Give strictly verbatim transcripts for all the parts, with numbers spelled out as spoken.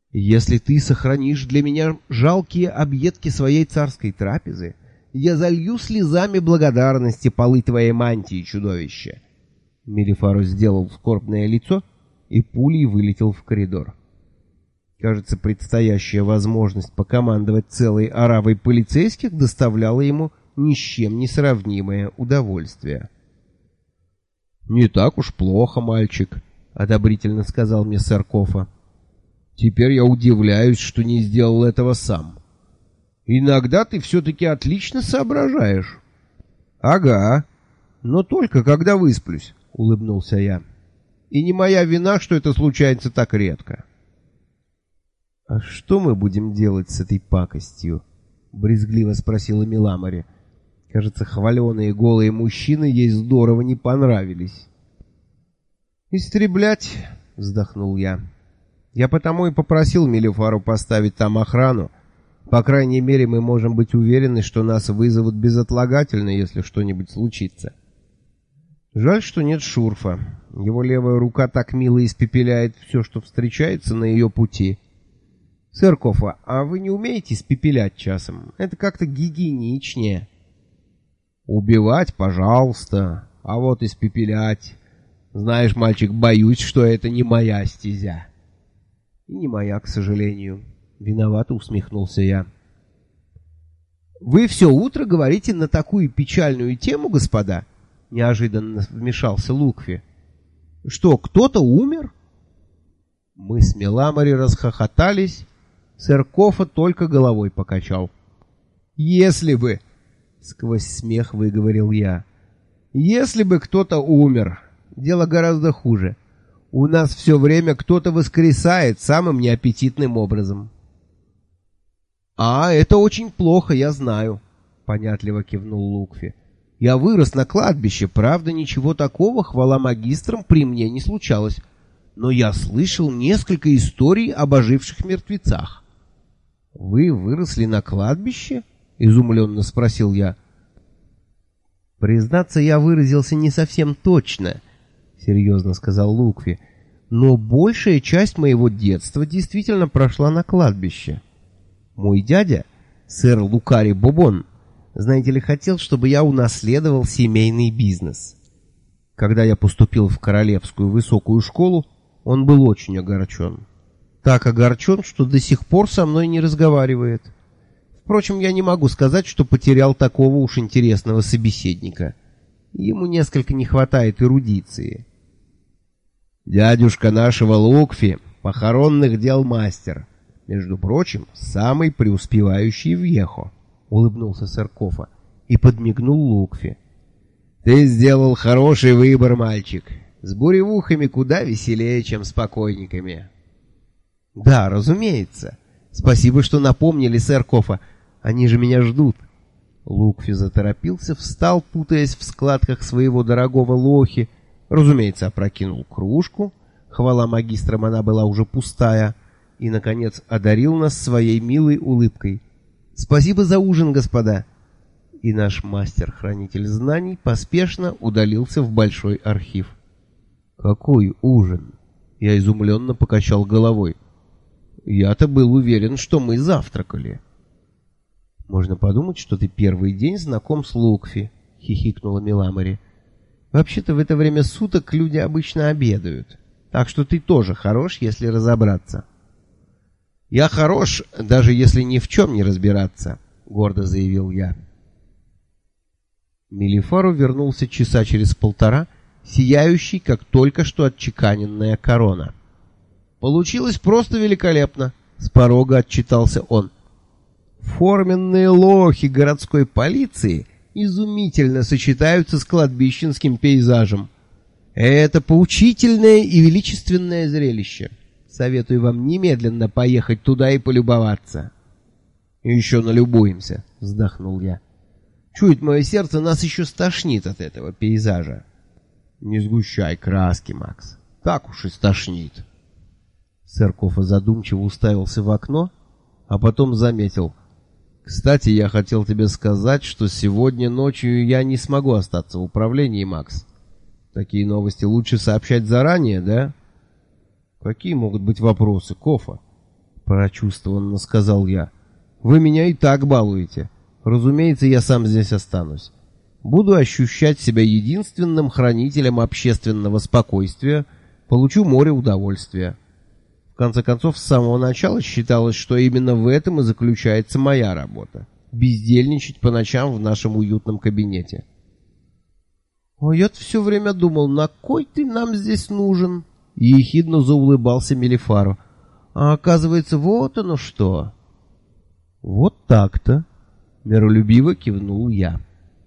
Если ты сохранишь для меня жалкие объедки своей царской трапезы, я залью слезами благодарности полы твоей мантии, чудовище. Мелифару сделал скорбное лицо и пулей вылетел в коридор. Кажется, предстоящая возможность покомандовать целой оравой полицейских доставляла ему ни с чем не сравнимое удовольствие. «Не так уж плохо, мальчик», — одобрительно сказал мне сэр Кофа. «Теперь я удивляюсь, что не сделал этого сам. Иногда ты все-таки отлично соображаешь». «Ага, но только когда высплюсь», — улыбнулся я. «И не моя вина, что это случается так редко». «А что мы будем делать с этой пакостью?» — брезгливо спросила Миламари. Кажется, хваленые голые мужчины ей здорово не понравились. «Истреблять», — вздохнул я. «Я потому и попросил Мелифару поставить там охрану. По крайней мере, мы можем быть уверены, что нас вызовут безотлагательно, если что-нибудь случится. Жаль, что нет Шурфа. Его левая рука так мило испепеляет все, что встречается на ее пути. Сэр Кофа, а вы не умеете испепелять часом? Это как-то гигиеничнее». «Убивать, пожалуйста, а вот испепелять. Знаешь, мальчик, боюсь, что это не моя стезя». «И не моя, к сожалению». Виновато усмехнулся я. «Вы все утро говорите на такую печальную тему, господа?» Неожиданно вмешался Лукви. «Что, кто-то умер?» Мы с Миламари расхохотались. Сэр Кофа только головой покачал. «Если бы...» — сквозь смех выговорил я. «Если бы кто-то умер, дело гораздо хуже. У нас все время кто-то воскресает самым неаппетитным образом». «А, это очень плохо, я знаю», — понятливо кивнул Лукви. «Я вырос на кладбище, правда, ничего такого, хвала магистрам, при мне не случалось. Но я слышал несколько историй об оживших мертвецах». «Вы выросли на кладбище?» — изумленно спросил я. «Признаться, я выразился не совсем точно», — серьезно сказал Лукви. «Но большая часть моего детства действительно прошла на кладбище. Мой дядя, сэр Лукари Бобон, знаете ли, хотел, чтобы я унаследовал семейный бизнес. Когда я поступил в Королевскую высокую школу, он был очень огорчен. Так огорчен, что до сих пор со мной не разговаривает. Впрочем, я не могу сказать, что потерял такого уж интересного собеседника. Ему несколько не хватает эрудиции». «Дядюшка нашего Лукви — похоронных дел мастер. Между прочим, самый преуспевающий в Ехо», — улыбнулся сэр Кофа и подмигнул Лукви. «Ты сделал хороший выбор, мальчик. С буревухами куда веселее, чем с покойниками». «Да, разумеется. Спасибо, что напомнили, сэр Кофа. Они же меня ждут». Лукви заторопился, встал, путаясь в складках своего дорогого лохи, разумеется, опрокинул кружку, хвала магистрам, она была уже пустая, и, наконец, одарил нас своей милой улыбкой. «Спасибо за ужин, господа!» И наш мастер-хранитель знаний поспешно удалился в большой архив. «Какой ужин?» Я изумленно покачал головой. «Я-то был уверен, что мы завтракали». «Можно подумать, что ты первый день знаком с Лукви», — хихикнула Миламари. «Вообще-то в это время суток люди обычно обедают, так что ты тоже хорош, если разобраться». «Я хорош, даже если ни в чем не разбираться», — гордо заявил я. Мелифару вернулся часа через полтора, сияющий, как только что отчеканенная корона. «Получилось просто великолепно», — с порога отчитался он. «Форменные лохи городской полиции изумительно сочетаются с кладбищенским пейзажем. Это поучительное и величественное зрелище. Советую вам немедленно поехать туда и полюбоваться». «Еще налюбуемся», — вздохнул я. «Чует мое сердце, нас еще стошнит от этого пейзажа». «Не сгущай краски, Макс. Так уж и стошнит». Сэр Кофа задумчиво уставился в окно, а потом заметил: «Кстати, я хотел тебе сказать, что сегодня ночью я не смогу остаться в управлении, Макс. Такие новости лучше сообщать заранее, да?» «Какие могут быть вопросы, Кофа?» прочувствованно сказал я. «Вы меня и так балуете. Разумеется, я сам здесь останусь. Буду ощущать себя единственным хранителем общественного спокойствия, получу море удовольствия. В конце концов, с самого начала считалось, что именно в этом и заключается моя работа — бездельничать по ночам в нашем уютном кабинете». «А я-то все время думал, на кой ты нам здесь нужен?» И ехидно заулыбался Мелифаро. «А оказывается, вот оно что!» «Вот так-то!» — миролюбиво кивнул я.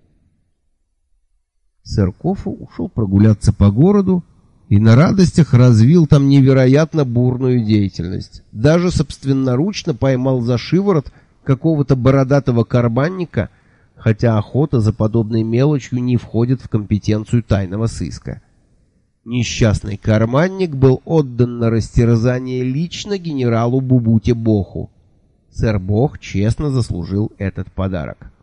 Сэр Кофу ушел прогуляться по городу и на радостях развил там невероятно бурную деятельность. Даже собственноручно поймал за шиворот какого-то бородатого карманника, хотя охота за подобной мелочью не входит в компетенцию тайного сыска. Несчастный карманник был отдан на растерзание лично генералу Бубуте Боху. Сэр Бох честно заслужил этот подарок.